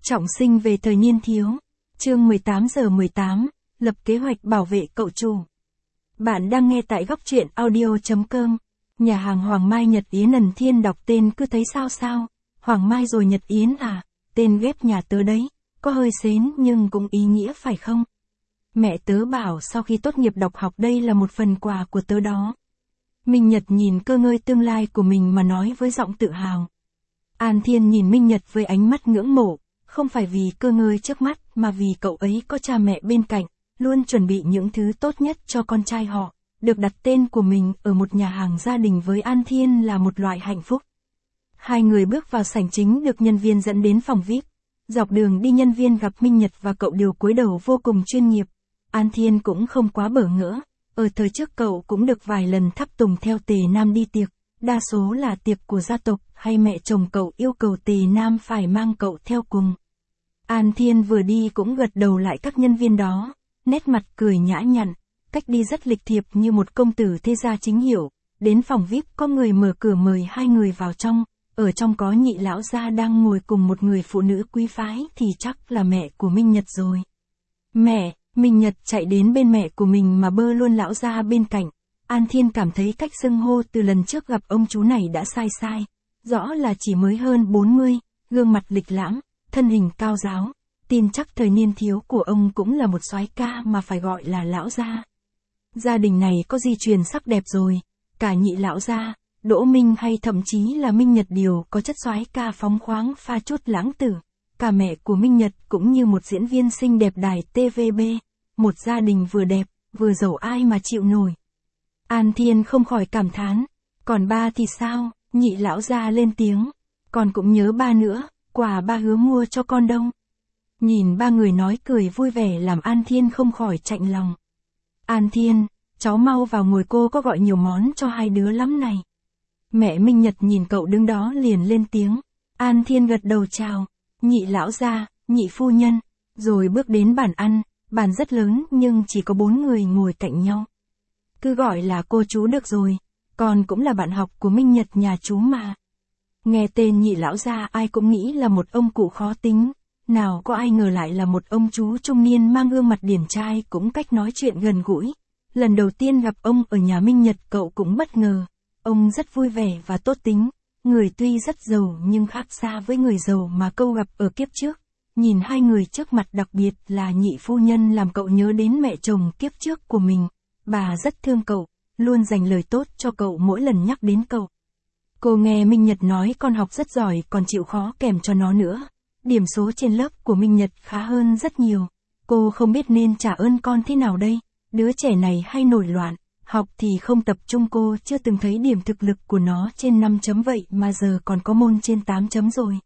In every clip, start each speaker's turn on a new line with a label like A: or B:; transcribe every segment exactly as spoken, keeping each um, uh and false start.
A: Trọng sinh về thời niên thiếu. Chương mười tám giờ mười tám, lập kế hoạch bảo vệ cậu chủ. Bạn đang nghe tại góc truyện audio chấm com. Nhà hàng Hoàng Mai Nhật Yến. Ẩn Thiên đọc tên cứ thấy sao sao. Hoàng Mai rồi Nhật Yến à, tên ghép nhà tớ đấy, có hơi xến nhưng cũng ý nghĩa phải không? Mẹ tớ bảo sau khi tốt nghiệp đọc học đây là một phần quà của tớ đó. Minh Nhật nhìn cơ ngơi tương lai của mình mà nói với giọng tự hào. An Thiên nhìn Minh Nhật với ánh mắt ngưỡng mộ, không phải vì cơ ngơi trước mắt mà vì cậu ấy có cha mẹ bên cạnh, luôn chuẩn bị những thứ tốt nhất cho con trai họ. Được đặt tên của mình ở một nhà hàng gia đình với An Thiên là một loại hạnh phúc. Hai người bước vào sảnh chính được nhân viên dẫn đến phòng vi ai pi. Dọc đường đi nhân viên gặp Minh Nhật và cậu đều cúi đầu vô cùng chuyên nghiệp. An Thiên cũng không quá bỡ ngỡ. Ở thời trước cậu cũng được vài lần thắp tùng theo Tề Nam đi tiệc. Đa số là tiệc của gia tộc hay mẹ chồng cậu yêu cầu Tề Nam phải mang cậu theo cùng. An Thiên vừa đi cũng gật đầu lại các nhân viên đó. Nét mặt cười nhã nhặn. Cách đi rất lịch thiệp như một công tử thế gia chính hiệu. Đến phòng vi ai pi có người mở cửa mời hai người vào trong. Ở trong có nhị lão gia đang ngồi cùng một người phụ nữ quý phái thì chắc là mẹ của Minh Nhật rồi. Mẹ, Minh Nhật chạy đến bên mẹ của mình mà bơ luôn lão gia bên cạnh. An Thiên cảm thấy cách xưng hô từ lần trước gặp ông chú này đã sai sai. Rõ là chỉ mới hơn bốn mươi, gương mặt lịch lãm, thân hình cao ráo. Tin chắc thời niên thiếu của ông cũng là một soái ca mà phải gọi là lão gia. Gia đình này có di truyền sắc đẹp rồi. Cả nhị lão gia, Đỗ Minh hay thậm chí là Minh Nhật đều có chất soái ca phóng khoáng pha chút lãng tử. Cả mẹ của Minh Nhật cũng như một diễn viên xinh đẹp đài tê vê bê. Một gia đình vừa đẹp, vừa giàu ai mà chịu nổi. An Thiên không khỏi cảm thán. Còn ba thì sao? Nhị lão gia lên tiếng. Con cũng nhớ ba nữa, quà ba hứa mua cho con đâu. Nhìn ba người nói cười vui vẻ làm An Thiên không khỏi chạnh lòng. An Thiên, cháu mau vào ngồi, cô có gọi nhiều món cho hai đứa lắm này. Mẹ Minh Nhật nhìn cậu đứng đó liền lên tiếng. An Thiên gật đầu chào. Nhị lão gia, nhị phu nhân. Rồi bước đến bàn ăn, bàn rất lớn nhưng chỉ có bốn người ngồi cạnh nhau. Cứ gọi là cô chú được rồi, con cũng là bạn học của Minh Nhật nhà chú mà. Nghe tên nhị lão gia ai cũng nghĩ là một ông cụ khó tính. Nào có ai ngờ lại là một ông chú trung niên mang gương mặt điển trai cũng cách nói chuyện gần gũi. Lần đầu tiên gặp ông ở nhà Minh Nhật cậu cũng bất ngờ. Ông rất vui vẻ và tốt tính. Người tuy rất giàu nhưng khác xa với người giàu mà cậu gặp ở kiếp trước. Nhìn hai người trước mặt đặc biệt là nhị phu nhân làm cậu nhớ đến mẹ chồng kiếp trước của mình. Bà rất thương cậu, luôn dành lời tốt cho cậu mỗi lần nhắc đến cậu. Cô nghe Minh Nhật nói con học rất giỏi còn chịu khó kèm cho nó nữa. Điểm số trên lớp của Minh Nhật khá hơn rất nhiều. Cô không biết nên trả ơn con thế nào đây. Đứa trẻ này hay nổi loạn, học thì không tập trung, cô chưa từng thấy điểm thực lực của nó trên năm chấm vậy mà giờ còn có môn trên tám chấm rồi.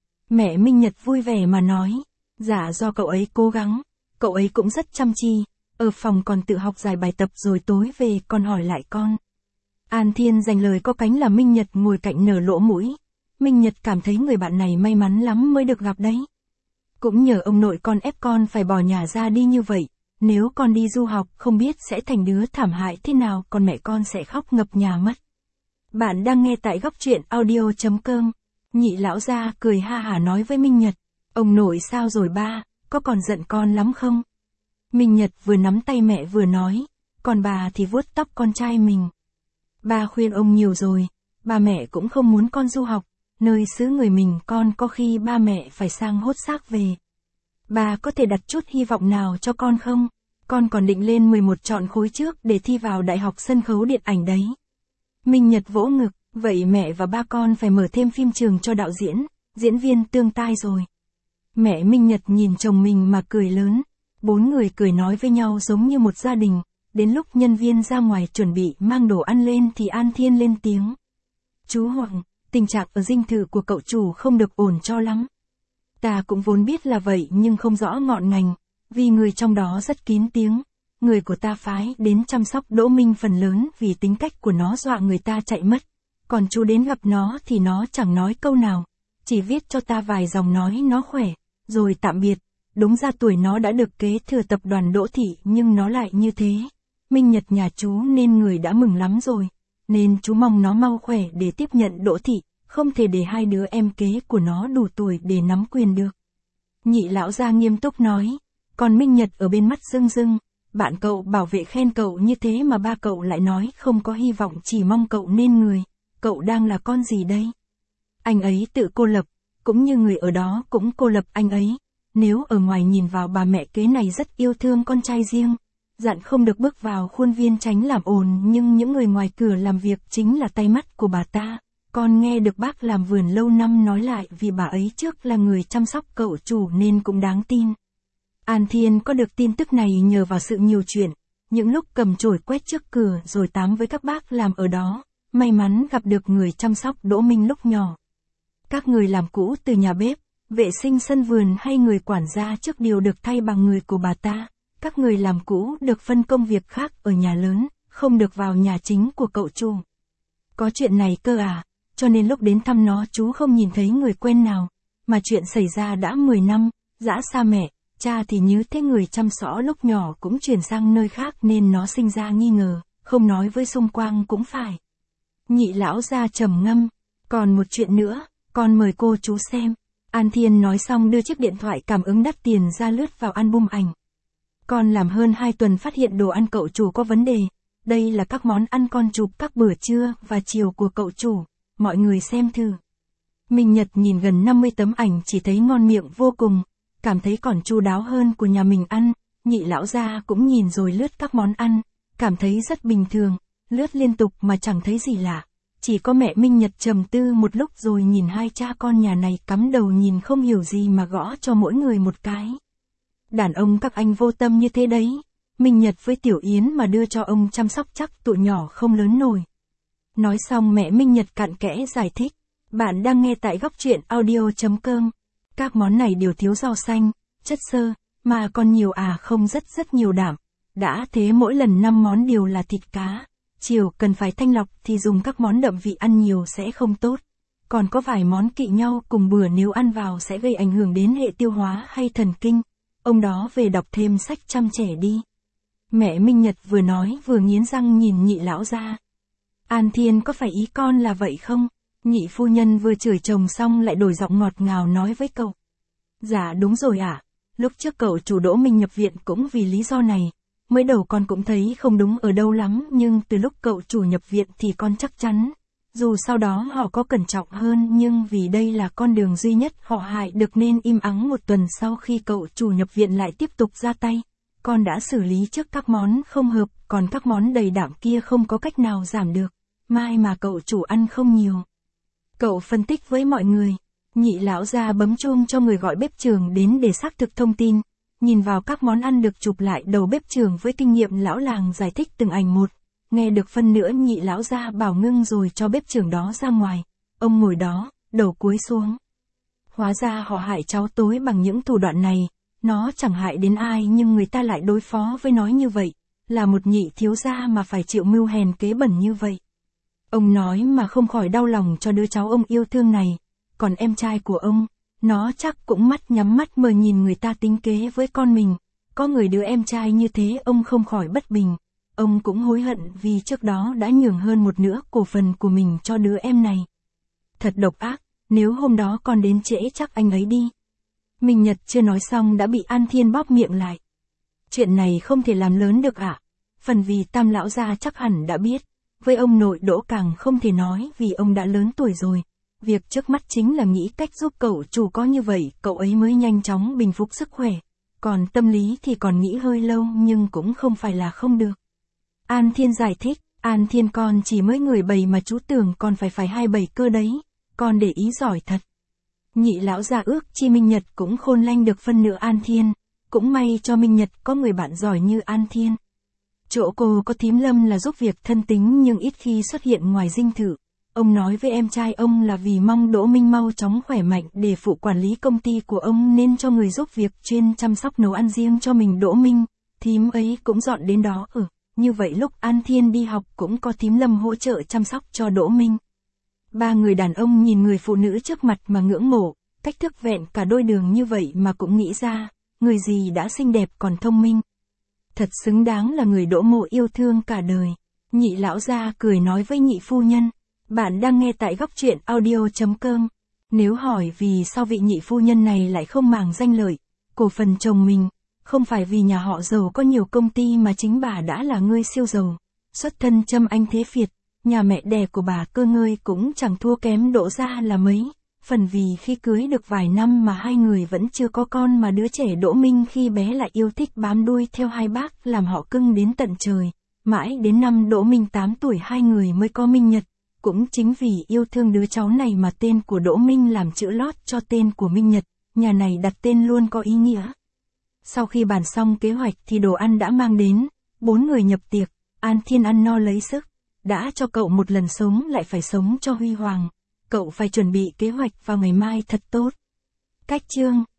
A: Mẹ Minh Nhật vui vẻ mà nói, dạ do cậu ấy cố gắng, cậu ấy cũng rất chăm chi, ở phòng còn tự học giải bài tập rồi tối về còn hỏi lại con. An Thiên dành lời có cánh là Minh Nhật ngồi cạnh nở lỗ mũi. Minh Nhật cảm thấy người bạn này may mắn lắm mới được gặp đấy. Cũng nhờ ông nội con ép con phải bỏ nhà ra đi như vậy. Nếu con đi du học không biết sẽ thành đứa thảm hại thế nào, còn mẹ con sẽ khóc ngập nhà mất. Bạn đang nghe tại góc truyện audio chấm com. Nhị lão gia cười ha hả nói với Minh Nhật. Ông nội sao rồi ba, có còn giận con lắm không? Minh Nhật vừa nắm tay mẹ vừa nói. Còn bà thì vuốt tóc con trai mình. Ba khuyên ông nhiều rồi, ba mẹ cũng không muốn con du học. Nơi xứ người mình con có khi ba mẹ phải sang hốt xác về. Bà có thể đặt chút hy vọng nào cho con không? Con còn định lên mười một chọn khối trước để thi vào Đại học Sân khấu Điện ảnh đấy. Minh Nhật vỗ ngực, vậy mẹ và ba con phải mở thêm phim trường cho đạo diễn, diễn viên tương tai rồi. Mẹ Minh Nhật nhìn chồng mình mà cười lớn. Bốn người cười nói với nhau giống như một gia đình. Đến lúc nhân viên ra ngoài chuẩn bị mang đồ ăn lên thì An Thiên lên tiếng. Chú Hoàng, tình trạng ở dinh thự của cậu chủ không được ổn cho lắm. Ta cũng vốn biết là vậy nhưng không rõ ngọn ngành, vì người trong đó rất kín tiếng. Người của ta phái đến chăm sóc Đỗ Minh phần lớn vì tính cách của nó dọa người ta chạy mất. Còn chú đến gặp nó thì nó chẳng nói câu nào, chỉ viết cho ta vài dòng nói nó khỏe, rồi tạm biệt. Đúng ra tuổi nó đã được kế thừa tập đoàn Đỗ Thị nhưng nó lại như thế. Minh Nhật nhà chú nên người đã mừng lắm rồi, nên chú mong nó mau khỏe để tiếp nhận Đỗ Thị. Không thể để hai đứa em kế của nó đủ tuổi để nắm quyền được. Nhị lão gia nghiêm túc nói. Còn Minh Nhật ở bên mắt rưng rưng. Bạn cậu bảo vệ khen cậu như thế mà ba cậu lại nói không có hy vọng, chỉ mong cậu nên người. Cậu đang là con gì đây? Anh ấy tự cô lập, cũng như người ở đó cũng cô lập anh ấy. Nếu ở ngoài nhìn vào bà mẹ kế này rất yêu thương con trai riêng, dặn không được bước vào khuôn viên tránh làm ồn, nhưng những người ngoài cửa làm việc chính là tay mắt của bà ta. Con nghe được bác làm vườn lâu năm nói lại vì bà ấy trước là người chăm sóc cậu chủ nên cũng đáng tin. An Thiên có được tin tức này nhờ vào sự nhiều chuyện, những lúc cầm chổi quét trước cửa rồi tám với các bác làm ở đó, may mắn gặp được người chăm sóc Đỗ Minh lúc nhỏ. Các người làm cũ từ nhà bếp, vệ sinh sân vườn hay người quản gia trước đều được thay bằng người của bà ta. Các người làm cũ được phân công việc khác ở nhà lớn, không được vào nhà chính của cậu chủ. Có chuyện này cơ à, cho nên lúc đến thăm nó chú không nhìn thấy người quen nào, mà chuyện xảy ra đã mười năm, dã xa mẹ, cha thì như thế người chăm sóc lúc nhỏ cũng chuyển sang nơi khác nên nó sinh ra nghi ngờ, không nói với xung quanh cũng phải. Nhị lão gia trầm ngâm, còn một chuyện nữa, con mời cô chú xem. An Thiên nói xong đưa chiếc điện thoại cảm ứng đắt tiền ra lướt vào album ảnh. Con làm hơn hai tuần phát hiện đồ ăn cậu chủ có vấn đề. Đây là các món ăn con chụp các bữa trưa và chiều của cậu chủ. Mọi người xem thử. Minh Nhật nhìn gần năm mươi tấm ảnh chỉ thấy ngon miệng vô cùng. Cảm thấy còn chu đáo hơn của nhà mình ăn. Nhị lão gia cũng nhìn rồi lướt các món ăn. Cảm thấy rất bình thường. Lướt liên tục mà chẳng thấy gì lạ. Chỉ có mẹ Minh Nhật trầm tư một lúc rồi nhìn hai cha con nhà này cắm đầu nhìn không hiểu gì mà gõ cho mỗi người một cái. Đàn ông các anh vô tâm như thế đấy. Minh Nhật với Tiểu Yến mà đưa cho ông chăm sóc chắc tụi nhỏ không lớn nổi. Nói xong mẹ Minh Nhật cặn kẽ giải thích. Bạn đang nghe tại góc truyện audio chấm com. Các món này đều thiếu rau xanh, chất xơ, mà còn nhiều à không rất rất nhiều đạm. Đã thế mỗi lần năm món đều là thịt cá. Chiều cần phải thanh lọc thì dùng các món đậm vị ăn nhiều sẽ không tốt. Còn có vài món kỵ nhau cùng bữa nếu ăn vào sẽ gây ảnh hưởng đến hệ tiêu hóa hay thần kinh. Ông đó về đọc thêm sách chăm trẻ đi. Mẹ Minh Nhật vừa nói vừa nghiến răng nhìn nhị lão gia. An Thiên có phải ý con là vậy không? Nhị phu nhân vừa chửi chồng xong lại đổi giọng ngọt ngào nói với cậu. Dạ đúng rồi ạ. À. Lúc trước cậu chủ Đỗ Minh nhập viện cũng vì lý do này. Mới đầu con cũng thấy không đúng ở đâu lắm, nhưng từ lúc cậu chủ nhập viện thì con chắc chắn. Dù sau đó họ có cẩn trọng hơn nhưng vì đây là con đường duy nhất họ hại được nên im ắng một tuần sau khi cậu chủ nhập viện lại tiếp tục ra tay. Con đã xử lý trước các món không hợp, còn các món đầy đạm kia không có cách nào giảm được. Mai mà cậu chủ ăn không nhiều. Cậu phân tích với mọi người. Nhị lão gia bấm chuông cho người gọi bếp trưởng đến để xác thực thông tin. Nhìn vào các món ăn được chụp lại, đầu bếp trưởng với kinh nghiệm lão làng giải thích từng ảnh một. Nghe được phân nữa nhị lão gia bảo ngưng rồi cho bếp trưởng đó ra ngoài. Ông ngồi đó, đầu cúi xuống. Hóa ra họ hại cháu tối bằng những thủ đoạn này. Nó chẳng hại đến ai nhưng người ta lại đối phó với nó như vậy. Là một nhị thiếu gia mà phải chịu mưu hèn kế bẩn như vậy. Ông nói mà không khỏi đau lòng cho đứa cháu ông yêu thương này. Còn em trai của ông, nó chắc cũng mắt nhắm mắt mờ nhìn người ta tính kế với con mình. Có người đứa em trai như thế ông không khỏi bất bình. Ông cũng hối hận vì trước đó đã nhường hơn một nửa cổ phần của mình cho đứa em này. Thật độc ác, nếu hôm đó con đến trễ chắc anh ấy đi. Minh Nhật chưa nói xong đã bị An Thiên bóp miệng lại. Chuyện này không thể làm lớn được ạ. À? Phần vì Tam lão gia chắc hẳn đã biết. Với ông nội Đỗ càng không thể nói vì ông đã lớn tuổi rồi. Việc trước mắt chính là nghĩ cách giúp cậu chủ, có như vậy cậu ấy mới nhanh chóng bình phục sức khỏe. Còn tâm lý thì còn nghĩ hơi lâu nhưng cũng không phải là không được. An Thiên giải thích, An Thiên con chỉ mới người bầy mà chú tưởng con phải phải hai bảy cơ đấy. Con để ý giỏi thật. Nhị lão gia ước chi Minh Nhật cũng khôn lanh được phân nửa An Thiên. Cũng may cho Minh Nhật có người bạn giỏi như An Thiên. Chỗ cô có thím Lâm là giúp việc thân tính nhưng ít khi xuất hiện ngoài dinh thự. Ông nói với em trai ông là vì mong Đỗ Minh mau chóng khỏe mạnh để phụ quản lý công ty của ông nên cho người giúp việc chuyên chăm sóc nấu ăn riêng cho mình Đỗ Minh. Thím ấy cũng dọn đến đó ở. Như vậy lúc An Thiên đi học cũng có thím Lâm hỗ trợ chăm sóc cho Đỗ Minh. Ba người đàn ông nhìn người phụ nữ trước mặt mà ngưỡng mộ, cách thức vẹn cả đôi đường như vậy mà cũng nghĩ ra, người gì đã xinh đẹp còn thông minh. Thật xứng đáng là người Đỗ Mộ yêu thương cả đời. Nhị lão gia cười nói với nhị phu nhân. Bạn đang nghe tại góc truyện audio chấm com. Nếu hỏi vì sao vị nhị phu nhân này lại không màng danh lợi, cổ phần chồng mình, không phải vì nhà họ giàu có nhiều công ty mà chính bà đã là người siêu giàu. Xuất thân Trâm Anh Thế Việt, nhà mẹ đẻ của bà Cơ Ngơi cũng chẳng thua kém Đỗ gia là mấy. Phần vì khi cưới được vài năm mà hai người vẫn chưa có con mà đứa trẻ Đỗ Minh khi bé lại yêu thích bám đuôi theo hai bác làm họ cưng đến tận trời. Mãi đến năm Đỗ Minh tám tuổi hai người mới có Minh Nhật. Cũng chính vì yêu thương đứa cháu này mà tên của Đỗ Minh làm chữ lót cho tên của Minh Nhật, nhà này đặt tên luôn có ý nghĩa. Sau khi bàn xong kế hoạch thì đồ ăn đã mang đến, bốn người nhập tiệc, An Thiên ăn no lấy sức, đã cho cậu một lần sống lại phải sống cho huy hoàng. Cậu phải chuẩn bị kế hoạch vào ngày mai thật tốt. Cách chương